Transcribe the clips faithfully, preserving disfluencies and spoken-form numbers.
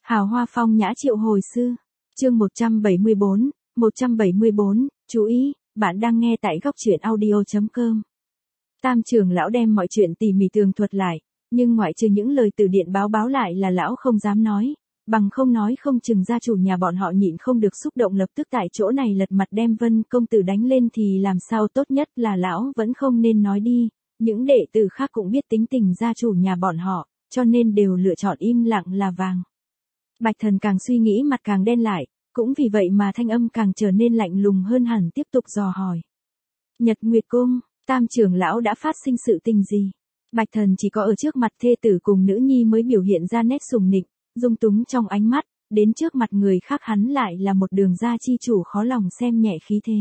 Hào hoa phong nhã triệu hồi sư. Chương một trăm bảy mươi bốn, một trăm bảy mươi bốn, chú ý, bạn đang nghe tại góc truyện audio chấm com. Tam trưởng lão đem mọi chuyện tỉ mỉ tường thuật lại, nhưng ngoại trừ những lời từ điện báo báo lại là lão không dám nói, bằng không nói không chừng gia chủ nhà bọn họ nhịn không được xúc động lập tức tại chỗ này lật mặt đem Vân công tử đánh lên thì làm sao, tốt nhất là lão vẫn không nên nói đi, những đệ tử khác cũng biết tính tình gia chủ nhà bọn họ, cho nên đều lựa chọn im lặng là vàng. Bạch Thần càng suy nghĩ mặt càng đen lại, cũng vì vậy mà thanh âm càng trở nên lạnh lùng hơn hẳn, tiếp tục dò hỏi. Nhật Nguyệt Cung, Tam trưởng lão đã phát sinh sự tình gì? Bạch Thần chỉ có ở trước mặt thê tử cùng nữ nhi mới biểu hiện ra nét sùng nịnh, dung túng trong ánh mắt, đến trước mặt người khác hắn lại là một đường gia chi chủ khó lòng xem nhẹ khí thế.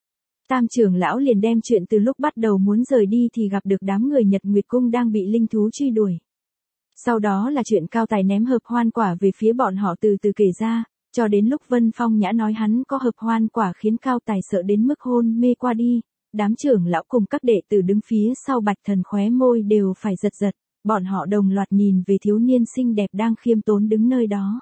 Tam trưởng lão liền đem chuyện từ lúc bắt đầu muốn rời đi thì gặp được đám người Nhật Nguyệt Cung đang bị linh thú truy đuổi. Sau đó là chuyện Cao Tài ném hợp hoan quả về phía bọn họ từ từ kể ra, cho đến lúc Vân Phong Nhã nói hắn có hợp hoan quả khiến Cao Tài sợ đến mức hôn mê qua đi, đám trưởng lão cùng các đệ tử đứng phía sau Bạch Thần khóe môi đều phải giật giật, bọn họ đồng loạt nhìn về thiếu niên xinh đẹp đang khiêm tốn đứng nơi đó.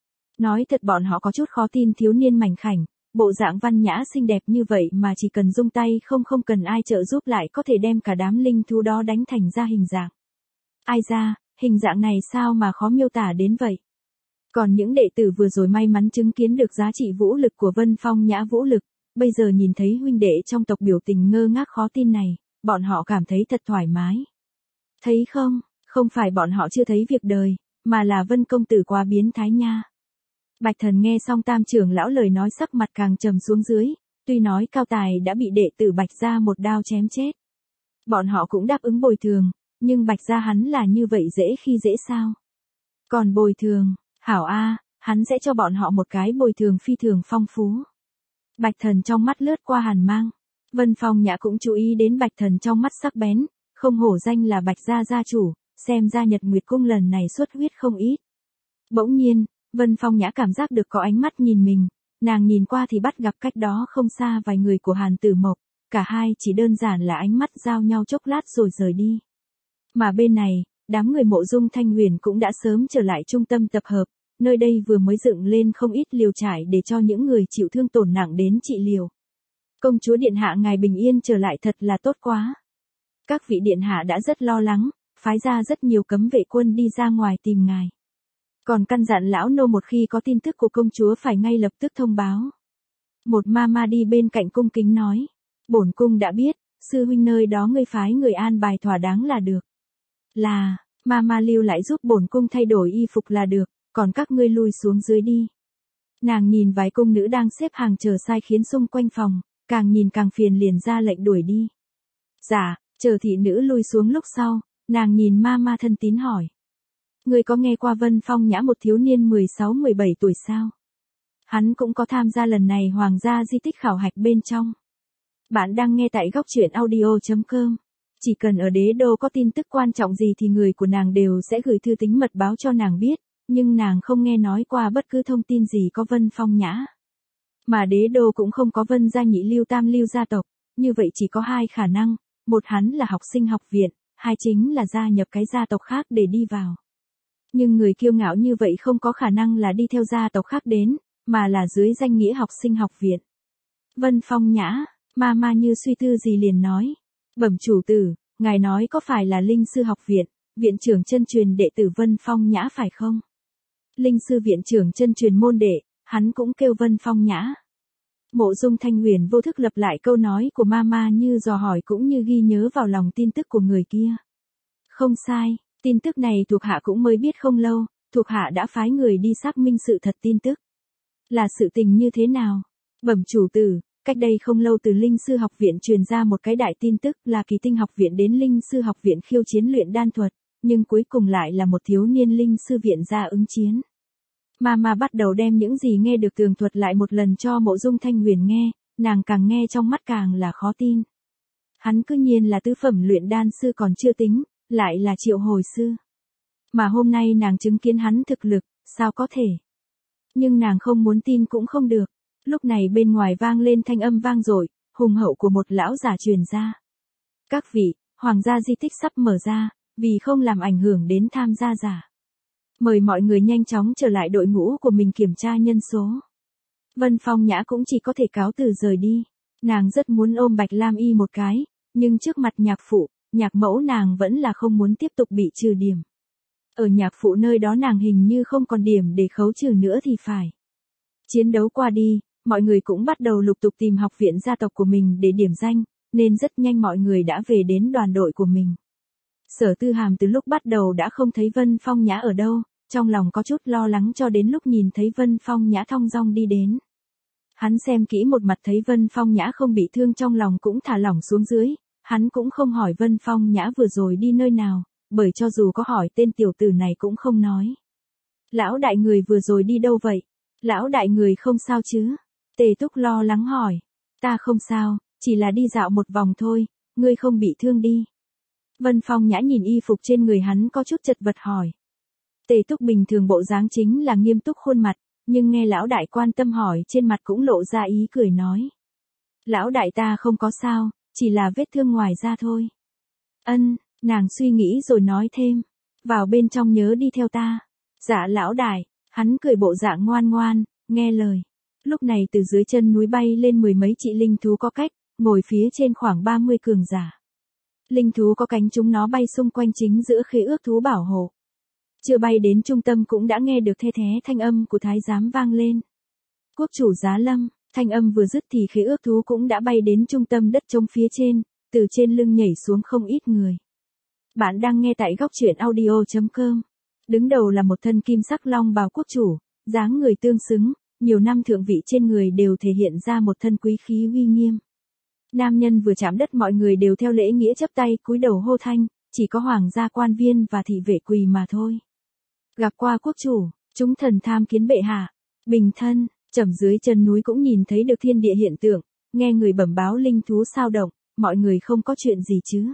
Nói thật bọn họ có chút khó tin thiếu niên mảnh khảnh, bộ dạng văn nhã xinh đẹp như vậy mà chỉ cần dung tay không không cần ai trợ giúp lại có thể đem cả đám linh thú đó đánh thành ra hình dạng. Ai ra, hình dạng này sao mà khó miêu tả đến vậy? Còn những đệ tử vừa rồi may mắn chứng kiến được giá trị vũ lực của Vân Phong Nhã vũ lực, bây giờ nhìn thấy huynh đệ trong tộc biểu tình ngơ ngác khó tin này, bọn họ cảm thấy thật thoải mái. Thấy không, không phải bọn họ chưa thấy việc đời, mà là Vân công tử quá biến thái nha. Bạch Thần nghe xong Tam trưởng lão lời nói sắc mặt càng trầm xuống dưới, tuy nói Cao Tài đã bị đệ tử Bạch gia một đao chém chết. Bọn họ cũng đáp ứng bồi thường, nhưng Bạch gia hắn là như vậy dễ khi dễ sao? Còn bồi thường, hảo a, hắn sẽ cho bọn họ một cái bồi thường phi thường phong phú. Bạch Thần trong mắt lướt qua hàn mang. Vân Phong Nhã cũng chú ý đến Bạch Thần trong mắt sắc bén, không hổ danh là Bạch gia gia chủ, xem ra Nhật Nguyệt Cung lần này xuất huyết không ít. Bỗng nhiên, Vân Phong Nhã cảm giác được có ánh mắt nhìn mình, nàng nhìn qua thì bắt gặp cách đó không xa vài người của Hàn Tử Mộc, cả hai chỉ đơn giản là ánh mắt giao nhau chốc lát rồi rời đi. Mà bên này, đám người Mộ Dung Thanh Huyền cũng đã sớm trở lại trung tâm tập hợp, nơi đây vừa mới dựng lên không ít liều trại để cho những người chịu thương tổn nặng đến trị liều. Công chúa điện hạ ngài bình yên trở lại thật là tốt quá. Các vị điện hạ đã rất lo lắng, phái ra rất nhiều cấm vệ quân đi ra ngoài tìm ngài. Còn căn dặn lão nô một khi có tin tức của công chúa phải ngay lập tức thông báo. Một ma ma đi bên cạnh cung kính nói, bổn cung đã biết, sư huynh nơi đó ngươi phái người an bài thỏa đáng là được. Là, ma ma lưu lại giúp bổn cung thay đổi y phục là được, còn các ngươi lui xuống dưới đi. Nàng nhìn vài cung nữ đang xếp hàng chờ sai khiến xung quanh phòng, càng nhìn càng phiền liền ra lệnh đuổi đi. Dạ, chờ thị nữ lui xuống lúc sau, nàng nhìn ma ma thân tín hỏi. Ngươi có nghe qua Vân Phong Nhã một thiếu niên mười sáu mười bảy tuổi sao? Hắn cũng có tham gia lần này hoàng gia di tích khảo hạch bên trong. Bạn đang nghe tại góc truyện audio chấm com. Chỉ cần ở đế đô có tin tức quan trọng gì thì người của nàng đều sẽ gửi thư tín mật báo cho nàng biết, nhưng nàng không nghe nói qua bất cứ thông tin gì có Vân Phong Nhã. Mà đế đô cũng không có Vân gia nhị lưu tam lưu gia tộc, như vậy chỉ có hai khả năng, một hắn là học sinh học viện, hai chính là gia nhập cái gia tộc khác để đi vào. Nhưng người kiêu ngạo như vậy không có khả năng là đi theo gia tộc khác đến, mà là dưới danh nghĩa học sinh học viện. Vân Phong Nhã, ma ma như suy tư gì liền nói. Bẩm chủ tử, ngài nói có phải là Linh sư học viện, viện trưởng chân truyền đệ tử Vân Phong Nhã phải không? Linh sư viện trưởng chân truyền môn đệ, hắn cũng kêu Vân Phong Nhã. Mộ Dung Thanh Huyền vô thức lặp lại câu nói của Mama như dò hỏi cũng như ghi nhớ vào lòng tin tức của người kia. Không sai, tin tức này thuộc hạ cũng mới biết không lâu, thuộc hạ đã phái người đi xác minh sự thật tin tức. Là sự tình như thế nào? Bẩm chủ tử, cách đây không lâu từ Linh sư học viện truyền ra một cái đại tin tức là Kỳ Tinh học viện đến Linh sư học viện khiêu chiến luyện đan thuật, nhưng cuối cùng lại là một thiếu niên Linh sư viện ra ứng chiến. Mama bắt đầu đem những gì nghe được tường thuật lại một lần cho Mộ Dung Thanh Huyền nghe, nàng càng nghe trong mắt càng là khó tin. Hắn cứ nhiên là tứ phẩm luyện đan sư còn chưa tính, lại là triệu hồi sư. Mà hôm nay nàng chứng kiến hắn thực lực, sao có thể? Nhưng nàng không muốn tin cũng không được. Lúc này bên ngoài vang lên thanh âm vang dội, hùng hậu của một lão giả truyền ra. Các vị, hoàng gia di tích sắp mở ra, vì không làm ảnh hưởng đến tham gia giả. Mời mọi người nhanh chóng trở lại đội ngũ của mình kiểm tra nhân số. Vân Phong Nhã cũng chỉ có thể cáo từ rời đi. Nàng rất muốn ôm Bạch Lam Y một cái, nhưng trước mặt nhạc phụ, nhạc mẫu nàng vẫn là không muốn tiếp tục bị trừ điểm. Ở nhạc phụ nơi đó nàng hình như không còn điểm để khấu trừ nữa thì phải. Chiến đấu qua đi, mọi người cũng bắt đầu lục tục tìm học viện gia tộc của mình để điểm danh, nên rất nhanh mọi người đã về đến đoàn đội của mình. Sở Tư Hàm từ lúc bắt đầu đã không thấy Vân Phong Nhã ở đâu, trong lòng có chút lo lắng cho đến lúc nhìn thấy Vân Phong Nhã thong dong đi đến. Hắn xem kỹ một mặt thấy Vân Phong Nhã không bị thương trong lòng cũng thả lỏng xuống dưới, hắn cũng không hỏi Vân Phong Nhã vừa rồi đi nơi nào, bởi cho dù có hỏi tên tiểu tử này cũng không nói. Lão đại người vừa rồi đi đâu vậy? Lão đại người không sao chứ? Tề Túc lo lắng hỏi. Ta không sao, chỉ là đi dạo một vòng thôi, ngươi không bị thương đi. Vân Phong Nhã nhìn y phục trên người hắn có chút chật vật hỏi. Tề Túc bình thường bộ dáng chính là nghiêm túc khuôn mặt, nhưng nghe lão đại quan tâm hỏi trên mặt cũng lộ ra ý cười nói. Lão đại ta không có sao, chỉ là vết thương ngoài da thôi. Ân, nàng suy nghĩ rồi nói thêm. Vào bên trong nhớ đi theo ta. Dạ lão đại, hắn cười bộ dạng ngoan ngoan, nghe lời. Lúc này từ dưới chân núi bay lên mười mấy chị linh thú có cách, ngồi phía trên khoảng ba mươi cường giả. Linh thú có cánh chúng nó bay xung quanh chính giữa khế ước thú bảo hộ. Chưa bay đến trung tâm cũng đã nghe được the thé thanh âm của thái giám vang lên. Quốc chủ Giá Lâm, thanh âm vừa dứt thì khế ước thú cũng đã bay đến trung tâm đất trống phía trên, từ trên lưng nhảy xuống không ít người. Bạn đang nghe tại góc truyện audio chấm com. Đứng đầu là một thân kim sắc long bào quốc chủ, dáng người tương xứng, nhiều năm thượng vị trên người đều thể hiện ra một thân quý khí uy nghiêm. Nam nhân vừa chạm đất mọi người đều theo lễ nghĩa chắp tay cúi đầu hô thanh, chỉ có hoàng gia quan viên và thị vệ quỳ mà thôi. Gặp qua quốc chủ, chúng thần tham kiến bệ hạ. Bình thân, trầm dưới chân núi cũng nhìn thấy được thiên địa hiện tượng, nghe người bẩm báo linh thú sao động, mọi người không có chuyện gì chứ?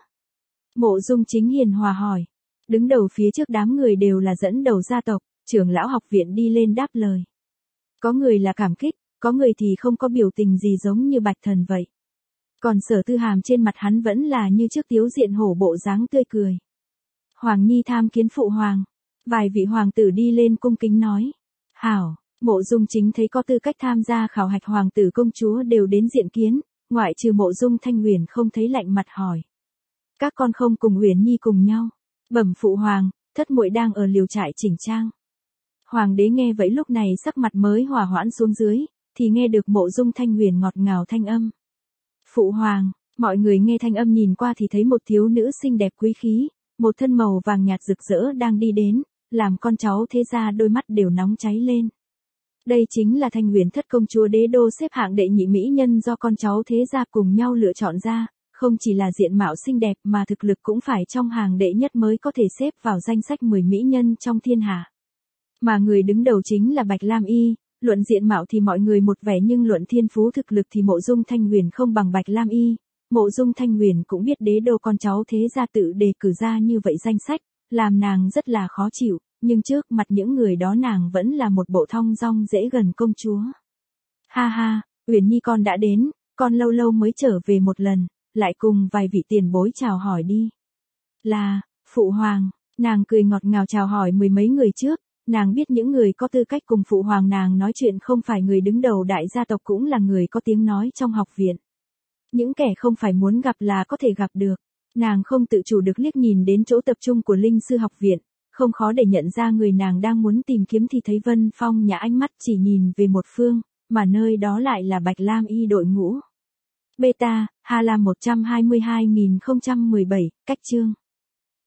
Mộ Dung Chính hiền hòa hỏi. Đứng đầu phía trước đám người đều là dẫn đầu gia tộc, trưởng lão học viện đi lên đáp lời. Có người là cảm kích, có người thì không có biểu tình gì giống như Bạch Thần vậy. Còn Sở Tư Hàm trên mặt hắn vẫn là như trước tiếu diện hổ bộ dáng tươi cười. Hoàng Nhi tham kiến phụ hoàng. Vài vị hoàng tử đi lên cung kính nói. Hảo, Mộ Dung Chính thấy có tư cách tham gia khảo hạch hoàng tử công chúa đều đến diện kiến, ngoại trừ Mộ Dung Thanh Huyền không thấy lạnh mặt hỏi. Các con không cùng Huyền Nhi cùng nhau. Bẩm phụ hoàng, thất muội đang ở liều trại chỉnh trang. Hoàng đế nghe vậy lúc này sắc mặt mới hòa hoãn xuống dưới, thì nghe được Mộ Dung Thanh Huyền ngọt ngào thanh âm. Phụ hoàng, mọi người nghe thanh âm nhìn qua thì thấy một thiếu nữ xinh đẹp quý khí, một thân màu vàng nhạt rực rỡ đang đi đến, làm con cháu thế gia đôi mắt đều nóng cháy lên. Đây chính là Thanh Huyền thất công chúa đế đô xếp hạng đệ nhị mỹ nhân do con cháu thế gia cùng nhau lựa chọn ra, không chỉ là diện mạo xinh đẹp mà thực lực cũng phải trong hàng đệ nhất mới có thể xếp vào danh sách mười mỹ nhân trong thiên hạ. Mà người đứng đầu chính là Bạch Lam Y, luận diện mạo thì mọi người một vẻ nhưng luận thiên phú thực lực thì Mộ Dung Thanh Huyền không bằng Bạch Lam Y. Mộ Dung Thanh Huyền cũng biết đế đô con cháu thế gia tự đề cử ra như vậy danh sách, làm nàng rất là khó chịu, nhưng trước mặt những người đó nàng vẫn là một bộ thong dong dễ gần công chúa. Ha ha, Huyền Nhi con đã đến, con lâu lâu mới trở về một lần, lại cùng vài vị tiền bối chào hỏi đi. Là, phụ hoàng, nàng cười ngọt ngào chào hỏi mười mấy người trước, nàng biết những người có tư cách cùng phụ hoàng nàng nói chuyện không phải người đứng đầu đại gia tộc cũng là người có tiếng nói trong học viện. Những kẻ không phải muốn gặp là có thể gặp được. Nàng không tự chủ được liếc nhìn đến chỗ tập trung của linh sư học viện, không khó để nhận ra người nàng đang muốn tìm kiếm thì thấy Vân Phong Nhã ánh mắt chỉ nhìn về một phương, mà nơi đó lại là Bạch Lam Y đội ngũ. Beta, Hà Lam một trăm hai mươi hai nghìn không trăm mười bảy, cách chương.